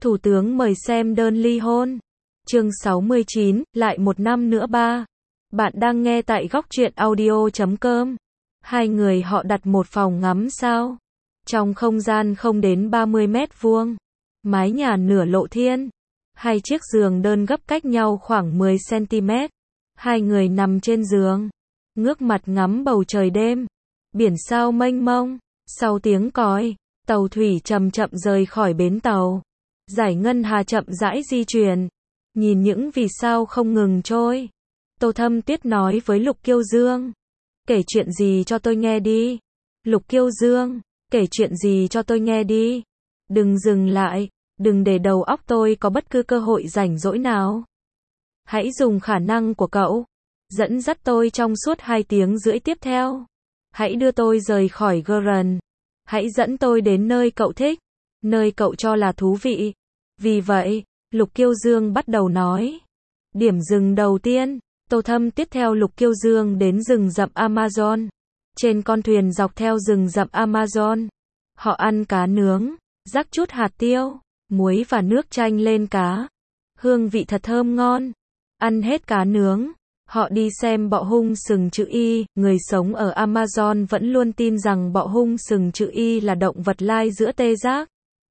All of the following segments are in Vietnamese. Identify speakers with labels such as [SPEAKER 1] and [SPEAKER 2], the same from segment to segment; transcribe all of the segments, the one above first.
[SPEAKER 1] Thủ tướng mời xem đơn ly hôn. Chương 69, lại một năm nữa ba. Bạn đang nghe tại góc truyện audio.com. Hai người họ đặt một phòng ngắm sao. Trong không gian không đến 30 mét vuông. Mái nhà nửa lộ thiên. Hai chiếc giường đơn gấp cách nhau khoảng 10 cm. Hai người nằm trên giường. Ngước mặt ngắm bầu trời đêm. Biển sao mênh mông. Sau tiếng còi, tàu thủy chậm chậm rời khỏi bến tàu. Dải ngân hà chậm rãi di chuyển. Nhìn những vì sao không ngừng trôi. Tô Thâm Tuyết nói với Lục Kiêu Dương. Kể chuyện gì cho tôi nghe đi. Lục Kiêu Dương, kể chuyện gì cho tôi nghe đi. Đừng dừng lại, đừng để đầu óc tôi có bất cứ cơ hội rảnh rỗi nào. Hãy dùng khả năng của cậu. Dẫn dắt tôi trong suốt 2 tiếng rưỡi tiếp theo. Hãy đưa tôi rời khỏi Gurren. Hãy dẫn tôi đến nơi cậu thích. Nơi cậu cho là thú vị. Vì vậy, Lục Kiêu Dương bắt đầu nói. Điểm dừng đầu tiên, Tô Thâm tiếp theo Lục Kiêu Dương đến rừng rậm Amazon. Trên con thuyền dọc theo rừng rậm Amazon, họ ăn cá nướng, rắc chút hạt tiêu, muối và nước chanh lên cá. Hương vị thật thơm ngon. Ăn hết cá nướng, họ đi xem bọ hung sừng chữ Y. Người sống ở Amazon vẫn luôn tin rằng bọ hung sừng chữ Y là động vật lai giữa tê giác,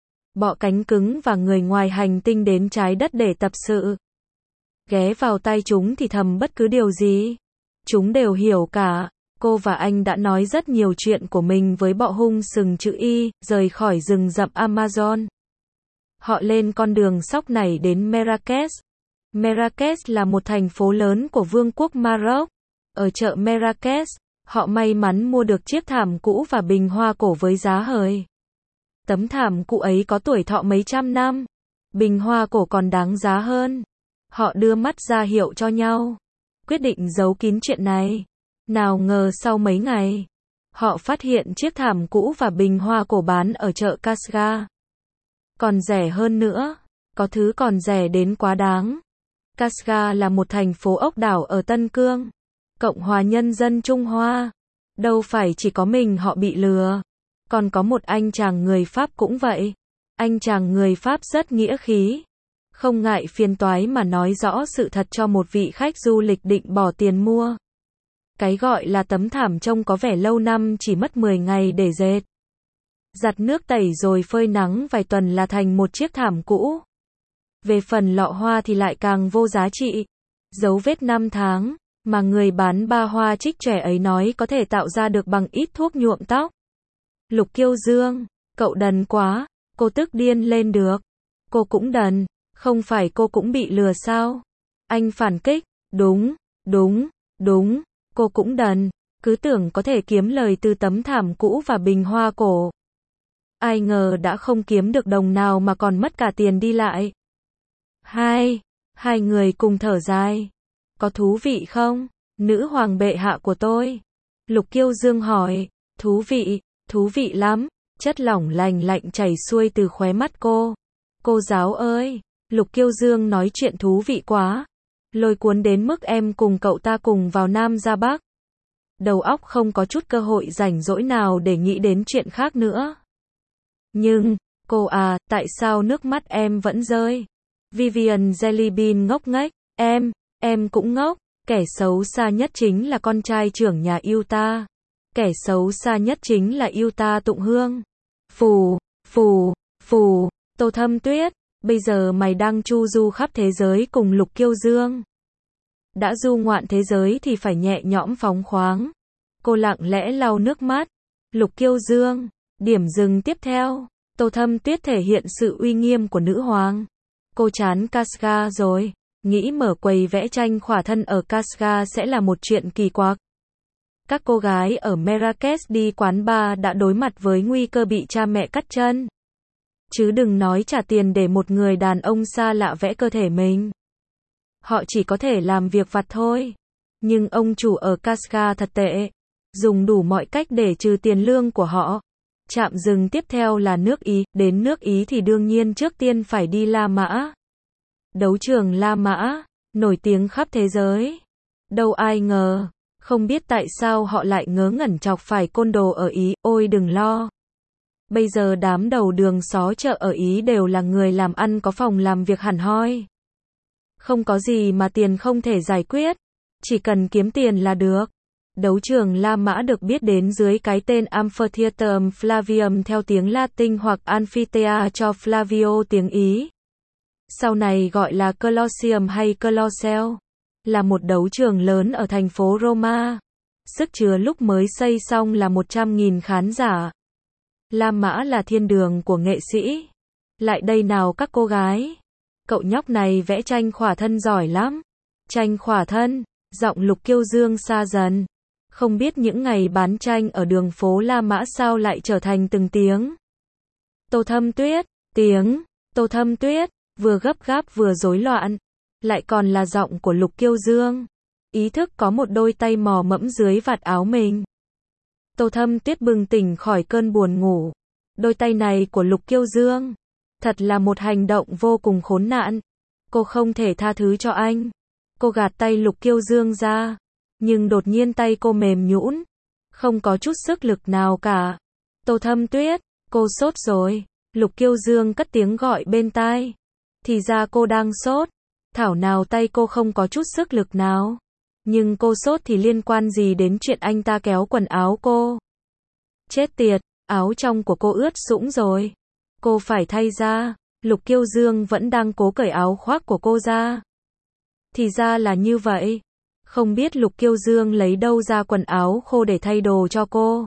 [SPEAKER 1] bọ cánh cứng và người ngoài hành tinh đến trái đất để tập sự. Ghé vào tay chúng thì thầm bất cứ điều gì. Chúng đều hiểu cả. Cô và anh đã nói rất nhiều chuyện của mình với bọ hung sừng chữ Y, rời khỏi rừng rậm Amazon. Họ lên con đường sóc này đến Marrakech. Marrakech là một thành phố lớn của Vương quốc Maroc. Ở chợ Marrakech, họ may mắn mua được chiếc thảm cũ và bình hoa cổ với giá hời. Tấm thảm cũ ấy có tuổi thọ mấy trăm năm. Bình hoa cổ còn đáng giá hơn. Họ đưa mắt ra hiệu cho nhau. Quyết định giấu kín chuyện này. Nào ngờ sau mấy ngày, họ phát hiện chiếc thảm cũ và bình hoa cổ bán ở chợ Kashgar. Còn rẻ hơn nữa. Có thứ còn rẻ đến quá đáng. Kashgar là một thành phố ốc đảo ở Tân Cương, Cộng hòa Nhân dân Trung Hoa. Đâu phải chỉ có mình họ bị lừa. Còn có một anh chàng người Pháp cũng vậy. Anh chàng người Pháp rất nghĩa khí. Không ngại phiền toái mà nói rõ sự thật cho một vị khách du lịch định bỏ tiền mua. Cái gọi là tấm thảm trông có vẻ lâu năm chỉ mất 10 ngày để dệt. Giặt nước tẩy rồi phơi nắng vài tuần là thành một chiếc thảm cũ. Về phần lọ hoa thì lại càng vô giá trị. Dấu vết 5 tháng, mà người bán ba hoa trích trẻ ấy nói có thể tạo ra được bằng ít thuốc nhuộm tóc. Lục Kiêu Dương, cậu đần quá, cô tức điên lên được. Cô cũng đần, không phải cô cũng bị lừa sao? Anh phản kích, đúng, cô cũng đần, cứ tưởng có thể kiếm lời từ tấm thảm cũ và bình hoa cổ. Ai ngờ đã không kiếm được đồng nào mà còn mất cả tiền đi lại. Hai người cùng thở dài. Có thú vị không, nữ hoàng bệ hạ của tôi? Lục Kiêu Dương hỏi. Thú vị lắm. Chất lỏng lành lạnh chảy xuôi từ khóe mắt cô. Cô giáo ơi, Lục Kiêu Dương nói chuyện thú vị quá. Lôi cuốn đến mức em cùng cậu ta cùng vào Nam ra Bắc. Đầu óc không có chút cơ hội rảnh rỗi nào để nghĩ đến chuyện khác nữa. Nhưng, cô à, tại sao nước mắt em vẫn rơi? Vivian Jellybean ngốc nghếch. Em cũng ngốc. Kẻ xấu xa nhất chính là con trai trưởng nhà Utah. Kẻ xấu xa nhất chính là Utah Tụng Hương. Phù, Tô Thâm Tuyết, bây giờ mày đang chu du khắp thế giới cùng Lục Kiêu Dương. Đã du ngoạn thế giới thì phải nhẹ nhõm phóng khoáng. Cô lặng lẽ lau nước mắt. Lục Kiêu Dương, điểm dừng tiếp theo. Tô Thâm Tuyết thể hiện sự uy nghiêm của nữ hoàng. Cô chán Kashgar rồi. Nghĩ mở quầy vẽ tranh khỏa thân ở Kashgar sẽ là một chuyện kỳ quặc. Các cô gái ở Marrakech đi quán bar đã đối mặt với nguy cơ bị cha mẹ cắt chân. Chứ đừng nói trả tiền để một người đàn ông xa lạ vẽ cơ thể mình. Họ chỉ có thể làm việc vặt thôi. Nhưng ông chủ ở Kashgar thật tệ. Dùng đủ mọi cách để trừ tiền lương của họ. Trạm dừng tiếp theo là nước Ý. Đến nước Ý thì đương nhiên trước tiên phải đi La Mã. Đấu trường La Mã, nổi tiếng khắp thế giới. Đâu ai ngờ, không biết tại sao họ lại ngớ ngẩn chọc phải côn đồ ở Ý. Ôi đừng lo. Bây giờ đám đầu đường xó chợ ở Ý đều là người làm ăn có phòng làm việc hẳn hoi. Không có gì mà tiền không thể giải quyết. Chỉ cần kiếm tiền là được. Đấu trường La Mã được biết đến dưới cái tên Amphitheatrum Flavium theo tiếng Latin hoặc Amphithea cho Flavio tiếng Ý. Sau này gọi là Colosseum hay Colosseo, là một đấu trường lớn ở thành phố Roma. Sức chứa lúc mới xây xong là 100.000 khán giả. La Mã là thiên đường của nghệ sĩ. Lại đây nào các cô gái. Cậu nhóc này vẽ tranh khỏa thân giỏi lắm. Tranh khỏa thân, giọng Lục Kiêu Dương xa dần. Không biết những ngày bán tranh ở đường phố La Mã sao lại trở thành từng tiếng. Tô Thâm Tuyết, tiếng, Tô Thâm Tuyết, vừa gấp gáp vừa rối loạn. Lại còn là giọng của Lục Kiêu Dương. Ý thức có một đôi tay mò mẫm dưới vạt áo mình. Tô Thâm Tuyết bừng tỉnh khỏi cơn buồn ngủ. Đôi tay này của Lục Kiêu Dương. Thật là một hành động vô cùng khốn nạn. Cô không thể tha thứ cho anh. Cô gạt tay Lục Kiêu Dương ra. Nhưng đột nhiên tay cô mềm nhũn. Không có chút sức lực nào cả. Tô Thâm Tuyết, cô sốt rồi. Lục Kiêu Dương cất tiếng gọi bên tai. Thì ra cô đang sốt. Thảo nào tay cô không có chút sức lực nào. Nhưng cô sốt thì liên quan gì đến chuyện anh ta kéo quần áo cô. Chết tiệt, áo trong của cô ướt sũng rồi. Cô phải thay ra. Lục Kiêu Dương vẫn đang cố cởi áo khoác của cô ra. Thì ra là như vậy. Không biết Lục Kiêu Dương lấy đâu ra quần áo khô để thay đồ cho cô.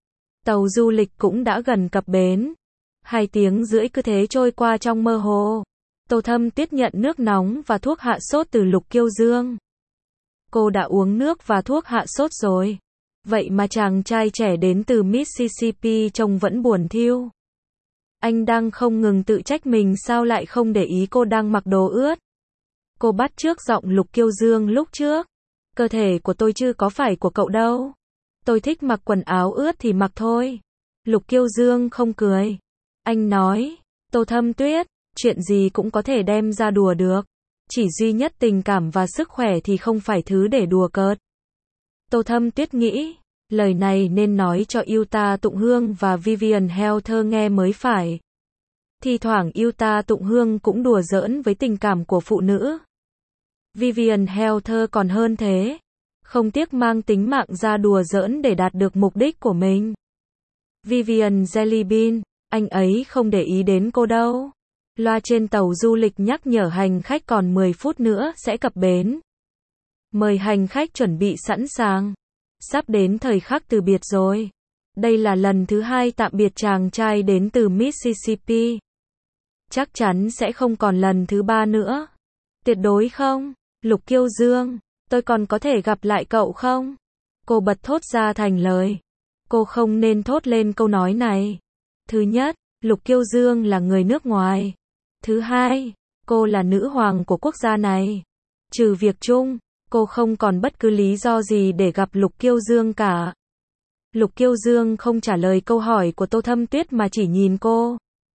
[SPEAKER 1] Tàu du lịch cũng đã gần cập bến. 2 tiếng rưỡi cứ thế trôi qua trong mơ hồ. Tô Thâm Tuyết nhận nước nóng và thuốc hạ sốt từ Lục Kiêu Dương. Cô đã uống nước và thuốc hạ sốt rồi. Vậy mà chàng trai trẻ đến từ Mississippi trông vẫn buồn thiu. Anh đang không ngừng tự trách mình sao lại không để ý cô đang mặc đồ ướt. Cô bắt chước giọng Lục Kiêu Dương lúc trước. Cơ thể của tôi chứ có phải của cậu đâu. Tôi thích mặc quần áo ướt thì mặc thôi. Lục Kiêu Dương không cười. Anh nói, Tô Thâm Tuyết, chuyện gì cũng có thể đem ra đùa được. Chỉ duy nhất tình cảm và sức khỏe thì không phải thứ để đùa cợt. Tô Thâm Tuyết nghĩ, lời này nên nói cho Yuta Tụng Hương và Vivian Helter nghe mới phải. Thì thoảng Yuta Tụng Hương cũng đùa giỡn với tình cảm của phụ nữ. Vivian Helter còn hơn thế. Không tiếc mang tính mạng ra đùa giỡn để đạt được mục đích của mình. Vivian Jelly Bean, anh ấy không để ý đến cô đâu. Loa trên tàu du lịch nhắc nhở hành khách còn 10 phút nữa sẽ cập bến. Mời hành khách chuẩn bị sẵn sàng. Sắp đến thời khắc từ biệt rồi. Đây là lần thứ 2 tạm biệt chàng trai đến từ Mississippi. Chắc chắn sẽ không còn lần thứ 3 nữa. Tuyệt đối không. Lục Kiêu Dương, tôi còn có thể gặp lại cậu không? Cô bật thốt ra thành lời. Cô không nên thốt lên câu nói này. Thứ nhất, Lục Kiêu Dương là người nước ngoài. Thứ hai, cô là nữ hoàng của quốc gia này. Trừ việc chung, cô không còn bất cứ lý do gì để gặp Lục Kiêu Dương cả. Lục Kiêu Dương không trả lời câu hỏi của Tô Thâm Tuyết mà chỉ nhìn cô.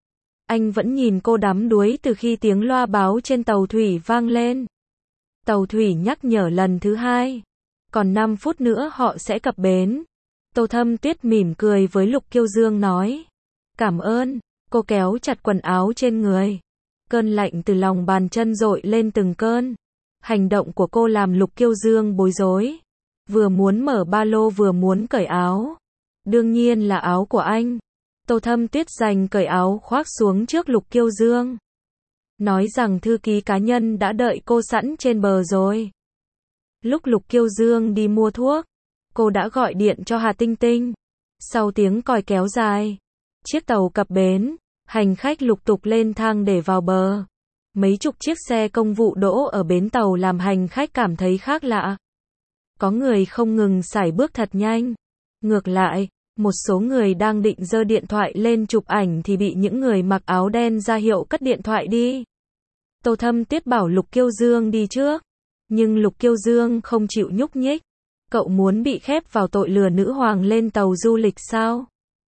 [SPEAKER 1] Anh vẫn nhìn cô đắm đuối từ khi tiếng loa báo trên tàu thủy vang lên. Tàu thủy nhắc nhở lần thứ 2. Còn 5 phút nữa họ sẽ cập bến. Tô Thâm Tuyết mỉm cười với Lục Kiêu Dương nói. Cảm ơn. Cô kéo chặt quần áo trên người. Cơn lạnh từ lòng bàn chân dội lên từng cơn. Hành động của cô làm Lục Kiêu Dương bối rối. Vừa muốn mở ba lô vừa muốn cởi áo. Đương nhiên là áo của anh. Tô Thâm Tuyết giành cởi áo khoác xuống trước Lục Kiêu Dương. Nói rằng thư ký cá nhân đã đợi cô sẵn trên bờ rồi. Lúc Lục Kiêu Dương đi mua thuốc, cô đã gọi điện cho Hà Tinh Tinh. Sau tiếng còi kéo dài, chiếc tàu cập bến, hành khách lục tục lên thang để vào bờ. Mấy chục chiếc xe công vụ đỗ ở bến tàu làm hành khách cảm thấy khác lạ. Có người không ngừng sải bước thật nhanh. Ngược lại, một số người đang định giơ điện thoại lên chụp ảnh thì bị những người mặc áo đen ra hiệu cất điện thoại đi. Tô Thâm Tuyết bảo Lục Kiêu Dương đi trước. Nhưng Lục Kiêu Dương không chịu nhúc nhích. Cậu muốn bị khép vào tội lừa nữ hoàng lên tàu du lịch sao?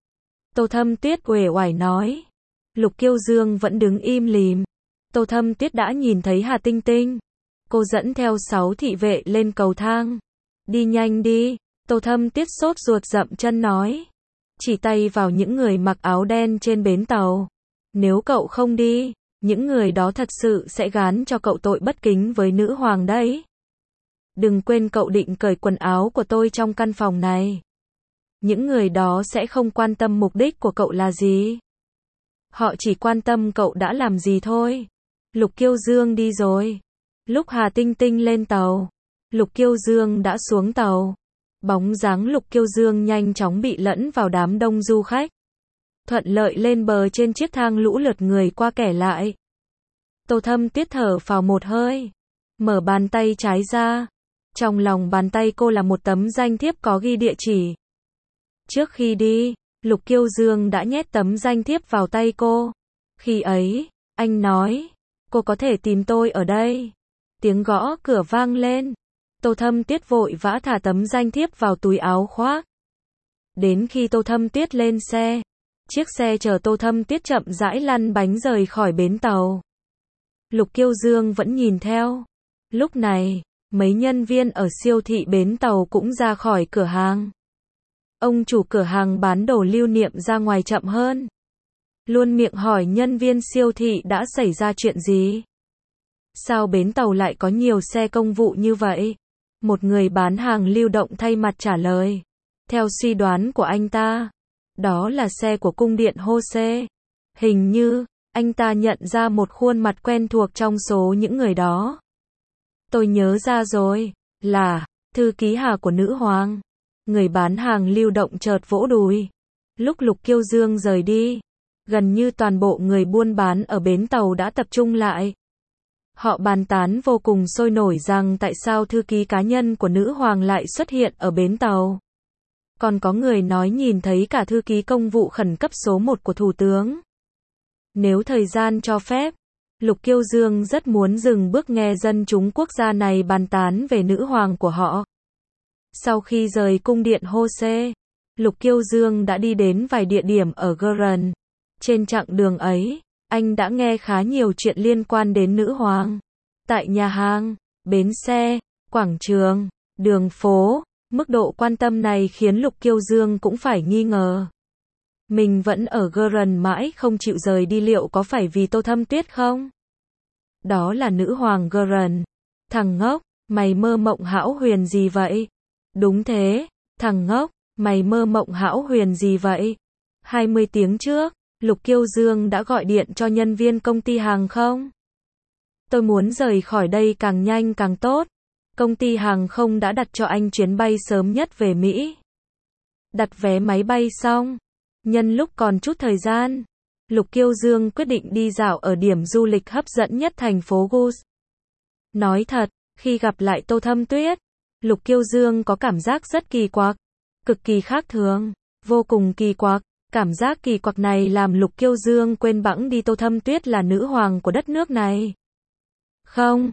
[SPEAKER 1] Tô Thâm Tuyết uể oải nói. Lục Kiêu Dương vẫn đứng im lìm. Tô Thâm Tuyết đã nhìn thấy Hà Tinh Tinh. Cô dẫn theo 6 thị vệ lên cầu thang. Đi nhanh đi. Tô Thâm Tuyết sốt ruột dậm chân nói. chỉ tay vào những người mặc áo đen trên bến tàu. Nếu cậu không đi, những người đó thật sự sẽ gán cho cậu tội bất kính với nữ hoàng đấy. Đừng quên cậu định cởi quần áo của tôi trong căn phòng này. Những người đó sẽ không quan tâm mục đích của cậu là gì. Họ chỉ quan tâm cậu đã làm gì thôi. Lục Kiêu Dương đi rồi. Lúc Hà Tinh Tinh lên tàu, Lục Kiêu Dương đã xuống tàu. Bóng dáng Lục Kiêu Dương nhanh chóng bị lẫn vào đám đông du khách. Thuận lợi lên bờ trên chiếc thang lũ lượt người qua kẻ lại. Tô Thâm Tuyết thở phào một hơi, mở bàn tay trái ra. Trong lòng bàn tay cô là một tấm danh thiếp có ghi địa chỉ. Trước khi đi, Lục Kiêu Dương đã nhét tấm danh thiếp vào tay cô. Khi ấy, anh nói, cô có thể tìm tôi ở đây. Tiếng gõ cửa vang lên. Tô Thâm Tuyết vội vã thả tấm danh thiếp vào túi áo khoác. Đến khi Tô Thâm Tuyết lên xe, chiếc xe chở Tô Thâm Tuyết chậm rãi lăn bánh rời khỏi bến tàu. Lục Kiêu Dương vẫn nhìn theo. Lúc này, mấy nhân viên ở siêu thị bến tàu cũng ra khỏi cửa hàng. Ông chủ cửa hàng bán đồ lưu niệm ra ngoài chậm hơn. Luôn miệng hỏi nhân viên siêu thị đã xảy ra chuyện gì. Sao bến tàu lại có nhiều xe công vụ như vậy? Một người bán hàng lưu động thay mặt trả lời. Theo suy đoán của anh ta, đó là xe của cung điện Hose. Hình như, anh ta nhận ra một khuôn mặt quen thuộc trong số những người đó. Tôi nhớ ra rồi, là thư ký Hà của nữ hoàng. Người bán hàng lưu động chợt vỗ đùi. Lúc Lục Kiêu Dương rời đi, gần như toàn bộ người buôn bán ở bến tàu đã tập trung lại. Họ bàn tán vô cùng sôi nổi rằng tại sao thư ký cá nhân của nữ hoàng lại xuất hiện ở bến tàu. Còn có người nói nhìn thấy cả thư ký công vụ khẩn cấp số 1 của thủ tướng. Nếu thời gian cho phép, Lục Kiêu Dương rất muốn dừng bước nghe dân chúng quốc gia này bàn tán về nữ hoàng của họ. Sau khi rời cung điện Hose, Lục Kiêu Dương đã đi đến vài địa điểm ở Gurren. Trên chặng đường ấy, anh đã nghe khá nhiều chuyện liên quan đến nữ hoàng. Tại nhà hàng, bến xe, quảng trường, đường phố, mức độ quan tâm này khiến Lục Kiêu Dương cũng phải nghi ngờ. Mình vẫn ở Gurren mãi không chịu rời đi, liệu có phải vì Tô Thâm Tuyết không? Đó là nữ hoàng Gurren. Thằng ngốc, mày mơ mộng hão huyền gì vậy? Đúng thế, thằng ngốc, mày mơ mộng hão huyền gì vậy? 20 tiếng trước, Lục Kiêu Dương đã gọi điện cho nhân viên công ty hàng không. Tôi muốn rời khỏi đây càng nhanh càng tốt. Công ty hàng không đã đặt cho anh chuyến bay sớm nhất về Mỹ. Đặt vé máy bay xong, nhân lúc còn chút thời gian, Lục Kiêu Dương quyết định đi dạo ở điểm du lịch hấp dẫn nhất thành phố Gus. Nói thật, khi gặp lại Tô Thâm Tuyết, Lục Kiêu Dương có cảm giác rất kỳ quặc, cực kỳ khác thường, vô cùng kỳ quặc. Cảm giác kỳ quặc này làm Lục Kiêu Dương quên bẵng đi Tô Thâm Tuyết là nữ hoàng của đất nước này. Không,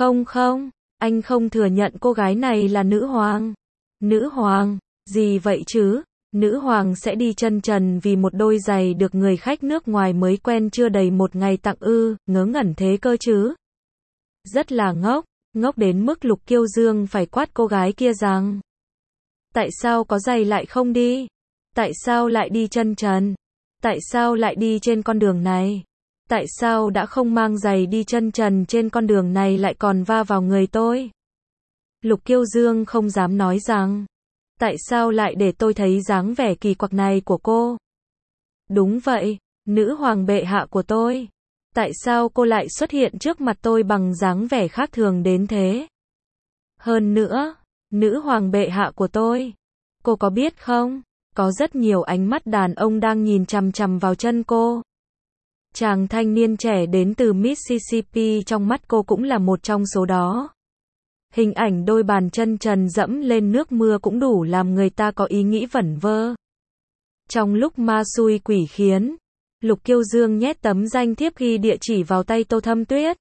[SPEAKER 1] anh không thừa nhận cô gái này là nữ hoàng. Nữ hoàng, gì vậy chứ? Nữ hoàng sẽ đi chân trần vì một đôi giày được người khách nước ngoài mới quen chưa đầy một ngày tặng ư, ngớ ngẩn thế cơ chứ? Rất là ngốc, ngốc đến mức Lục Kiêu Dương phải quát cô gái kia rằng: tại sao có giày lại không đi? Tại sao lại đi chân trần? Tại sao lại đi trên con đường này? Tại sao đã không mang giày đi chân trần trên con đường này lại còn va vào người tôi? Lục Kiêu Dương không dám nói rằng: tại sao lại để tôi thấy dáng vẻ kỳ quặc này của cô? Đúng vậy, nữ hoàng bệ hạ của tôi. Tại sao cô lại xuất hiện trước mặt tôi bằng dáng vẻ khác thường đến thế? Hơn nữa, nữ hoàng bệ hạ của tôi. Cô có biết không? Có rất nhiều ánh mắt đàn ông đang nhìn chằm chằm vào chân cô. Chàng thanh niên trẻ đến từ Mississippi trong mắt cô cũng là một trong số đó. Hình ảnh đôi bàn chân trần dẫm lên nước mưa cũng đủ làm người ta có ý nghĩ vẩn vơ. Trong lúc ma xui quỷ khiến, Lục Kiêu Dương nhét tấm danh thiếp ghi địa chỉ vào tay Tô Thâm Tuyết.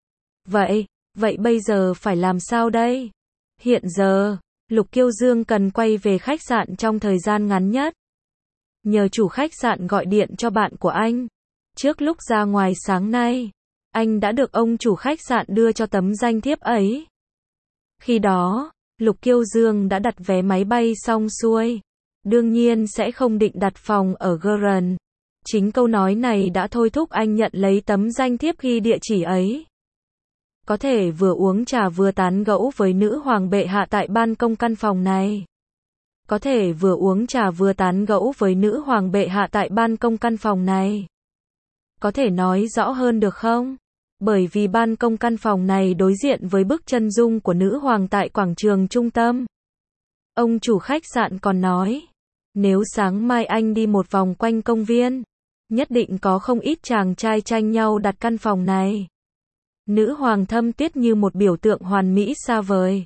[SPEAKER 1] Vậy bây giờ phải làm sao đây? Hiện giờ, Lục Kiêu Dương cần quay về khách sạn trong thời gian ngắn nhất. Nhờ chủ khách sạn gọi điện cho bạn của anh. Trước lúc ra ngoài sáng nay, anh đã được ông chủ khách sạn đưa cho tấm danh thiếp ấy. Khi đó, Lục Kiêu Dương đã đặt vé máy bay xong xuôi. đương nhiên sẽ không định đặt phòng ở Grand. Chính câu nói này đã thôi thúc anh nhận lấy tấm danh thiếp ghi địa chỉ ấy. Có thể vừa uống trà vừa tán gẫu với nữ hoàng bệ hạ tại ban công căn phòng này. Có thể vừa uống trà vừa tán gẫu với nữ hoàng bệ hạ tại ban công căn phòng này. Có thể nói rõ hơn được không? Bởi vì ban công căn phòng này đối diện với bức chân dung của nữ hoàng tại quảng trường trung tâm. Ông chủ khách sạn còn nói, nếu sáng mai anh đi một vòng quanh công viên, nhất định có không ít chàng trai tranh nhau đặt căn phòng này. Nữ hoàng Thâm Tuyết như một biểu tượng hoàn mỹ xa vời.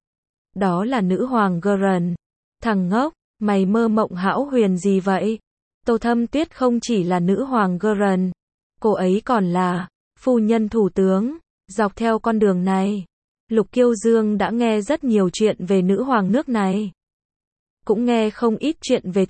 [SPEAKER 1] Đó là nữ hoàng Grand. Thằng ngốc, mày mơ mộng hão huyền gì vậy? Tô Thâm Tuyết không chỉ là nữ hoàng Grand, cô ấy còn là phu nhân thủ tướng. Dọc theo con đường này, Lục Kiêu Dương đã nghe rất nhiều chuyện về nữ hoàng nước này. Cũng nghe không ít chuyện về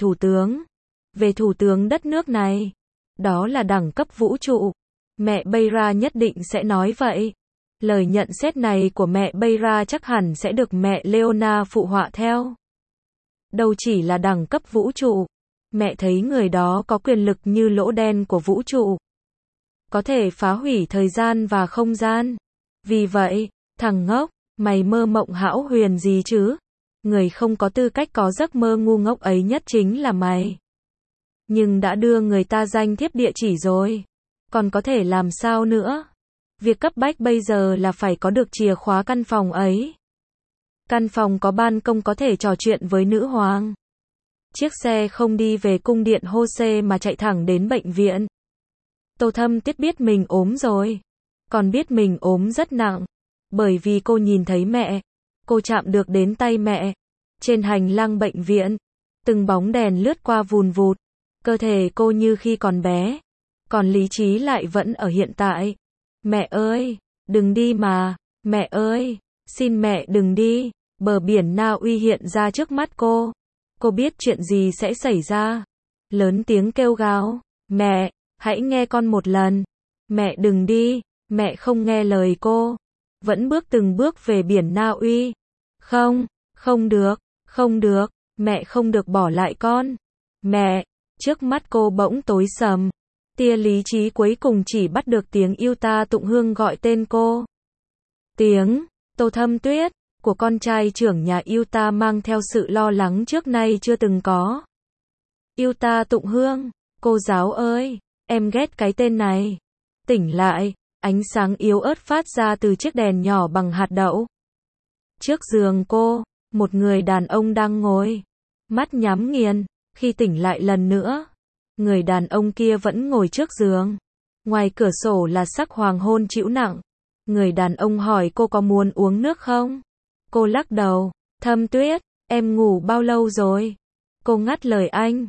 [SPEAKER 1] thủ tướng đất nước này. Đó là đẳng cấp vũ trụ. Mẹ Beira nhất định sẽ nói vậy. Lời nhận xét này của mẹ Beira chắc hẳn sẽ được mẹ Leona phụ họa theo. Đâu chỉ là đẳng cấp vũ trụ. Mẹ thấy người đó có quyền lực như lỗ đen của vũ trụ. Có thể phá hủy thời gian và không gian. Vì vậy, thằng ngốc, mày mơ mộng hão huyền gì chứ? Người không có tư cách có giấc mơ ngu ngốc ấy nhất chính là mày. Nhưng đã đưa người ta danh thiếp địa chỉ rồi. Còn có thể làm sao nữa? Việc cấp bách bây giờ là phải có được chìa khóa căn phòng ấy. Căn phòng có ban công có thể trò chuyện với nữ hoàng. Chiếc xe không đi về cung điện Hose mà chạy thẳng đến bệnh viện. Tô Thâm Tuyết biết mình ốm rồi. Còn biết mình ốm rất nặng. Bởi vì cô nhìn thấy mẹ. Cô chạm được đến tay mẹ. Trên hành lang bệnh viện. Từng bóng đèn lướt qua vùn vụt. Cơ thể cô như khi còn bé. Còn lý trí lại vẫn ở hiện tại. Mẹ ơi, đừng đi mà. Mẹ ơi, xin mẹ đừng đi. Bờ biển Na Uy hiện ra trước mắt cô. Cô biết chuyện gì sẽ xảy ra. Lớn tiếng kêu gào. Mẹ, hãy nghe con một lần. Mẹ đừng đi. Mẹ không nghe lời cô. Vẫn bước từng bước về biển Na Uy. Không, không được, không được. Mẹ không được bỏ lại con. Mẹ, trước mắt cô bỗng tối sầm. Tia lý trí cuối cùng chỉ bắt được tiếng Yuta Tụng Hương gọi tên cô. Tiếng Tô Thâm Tuyết của con trai trưởng nhà Yuta mang theo sự lo lắng trước nay chưa từng có. Yuta Tụng Hương, cô giáo ơi, em ghét cái tên này. Tỉnh lại, ánh sáng yếu ớt phát ra từ chiếc đèn nhỏ bằng hạt đậu. Trước giường cô, một người đàn ông đang ngồi, mắt nhắm nghiền. Khi tỉnh lại lần nữa, người đàn ông kia vẫn ngồi trước giường. Ngoài cửa sổ là sắc hoàng hôn trĩu nặng. Người đàn ông hỏi cô có muốn uống nước không? Cô lắc đầu. Thâm Tuyết, em ngủ bao lâu rồi? Cô ngắt lời anh.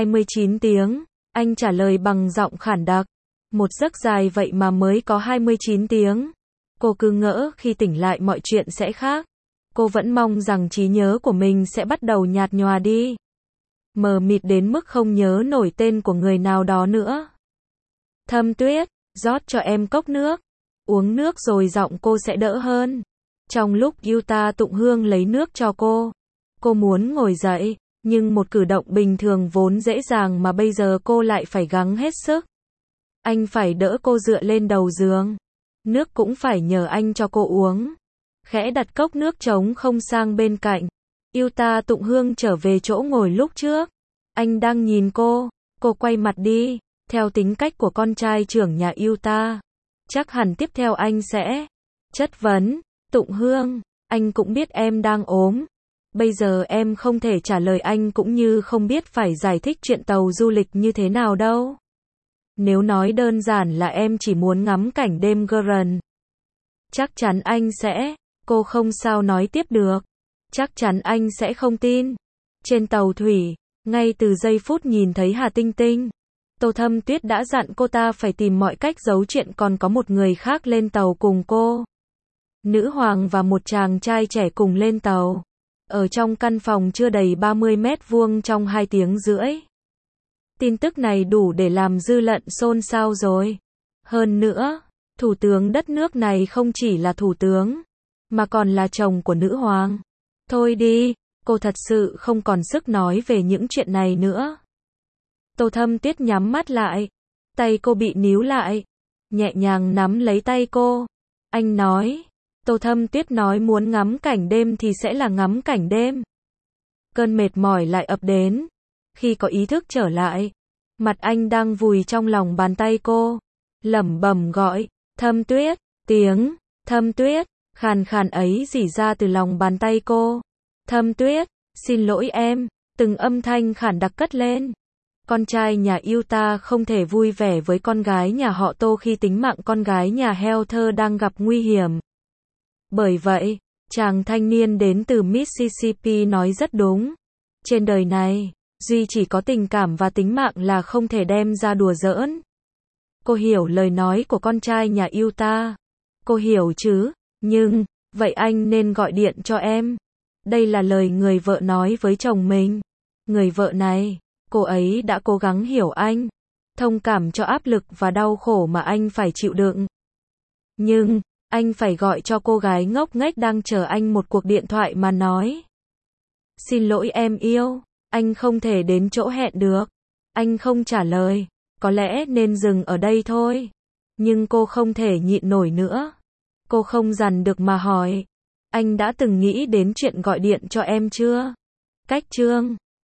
[SPEAKER 1] 29 tiếng. Anh trả lời bằng giọng khản đặc. Một giấc dài vậy mà mới có 29 tiếng. Cô cứ ngỡ khi tỉnh lại mọi chuyện sẽ khác. Cô vẫn mong rằng trí nhớ của mình sẽ bắt đầu nhạt nhòa đi. Mờ mịt đến mức không nhớ nổi tên của người nào đó nữa. Thâm Tuyết, rót cho em cốc nước. Uống nước rồi giọng cô sẽ đỡ hơn. Trong lúc Yuta Tụng Hương lấy nước cho cô muốn ngồi dậy, nhưng một cử động bình thường vốn dễ dàng mà bây giờ cô lại phải gắng hết sức. Anh phải đỡ cô dựa lên đầu giường. Nước cũng phải nhờ anh cho cô uống. Khẽ đặt cốc nước trống không sang bên cạnh. Yuta Tụng Hương trở về chỗ ngồi lúc trước. Anh đang nhìn cô quay mặt đi. Theo tính cách của con trai trưởng nhà Yuta, chắc hẳn tiếp theo anh sẽ chất vấn. Tụng Hương, anh cũng biết em đang ốm. Bây giờ em không thể trả lời anh cũng như không biết phải giải thích chuyện tàu du lịch như thế nào đâu. Nếu nói đơn giản là em chỉ muốn ngắm cảnh đêm Grand. Chắc chắn anh sẽ, cô không sao nói tiếp được. Chắc chắn anh sẽ không tin. Trên tàu thủy, ngay từ giây phút nhìn thấy Hà Tinh Tinh, Tô Thâm Tuyết đã dặn cô ta phải tìm mọi cách giấu chuyện còn có một người khác lên tàu cùng cô. Nữ hoàng và một chàng trai trẻ cùng lên tàu. Ở trong căn phòng chưa đầy 30 mét vuông trong 2 tiếng rưỡi. Tin tức này đủ để làm dư luận xôn xao rồi. Hơn nữa, thủ tướng đất nước này không chỉ là thủ tướng, mà còn là chồng của nữ hoàng. Thôi đi, Cô thật sự không còn sức nói về những chuyện này nữa. Tô Thâm Tuyết nhắm mắt lại. Tay cô bị níu lại. Nhẹ nhàng nắm lấy tay cô. Anh nói. Tô Thâm Tuyết nói muốn ngắm cảnh đêm thì sẽ là ngắm cảnh đêm. Cơn mệt mỏi lại ập đến. Khi có ý thức trở lại, mặt anh đang vùi trong lòng bàn tay cô. Lẩm bẩm gọi. Thâm Tuyết. Tiếng Thâm Tuyết khàn khàn ấy rỉ ra từ lòng bàn tay cô. Thâm Tuyết, xin lỗi em. Từng âm thanh khản đặc cất lên. Con trai nhà Utah không thể vui vẻ với con gái nhà họ Tô khi tính mạng con gái nhà Heather đang gặp nguy hiểm. Bởi vậy, chàng thanh niên đến từ Mississippi nói rất đúng. Trên đời này, duy chỉ có tình cảm và tính mạng là không thể đem ra đùa giỡn. Cô hiểu lời nói của con trai nhà Utah. Cô hiểu chứ, nhưng, vậy anh nên gọi điện cho em. Đây là lời người vợ nói với chồng mình. Người vợ này, cô ấy đã cố gắng hiểu anh, thông cảm cho áp lực và đau khổ mà anh phải chịu đựng. Nhưng, anh phải gọi cho cô gái ngốc nghếch đang chờ anh một cuộc điện thoại mà nói. Xin lỗi em yêu, anh không thể đến chỗ hẹn được. Anh không trả lời, có lẽ nên dừng ở đây thôi. Nhưng cô không thể nhịn nổi nữa. Cô không dằn được mà hỏi. Anh đã từng nghĩ đến chuyện gọi điện cho em chưa? Cách chương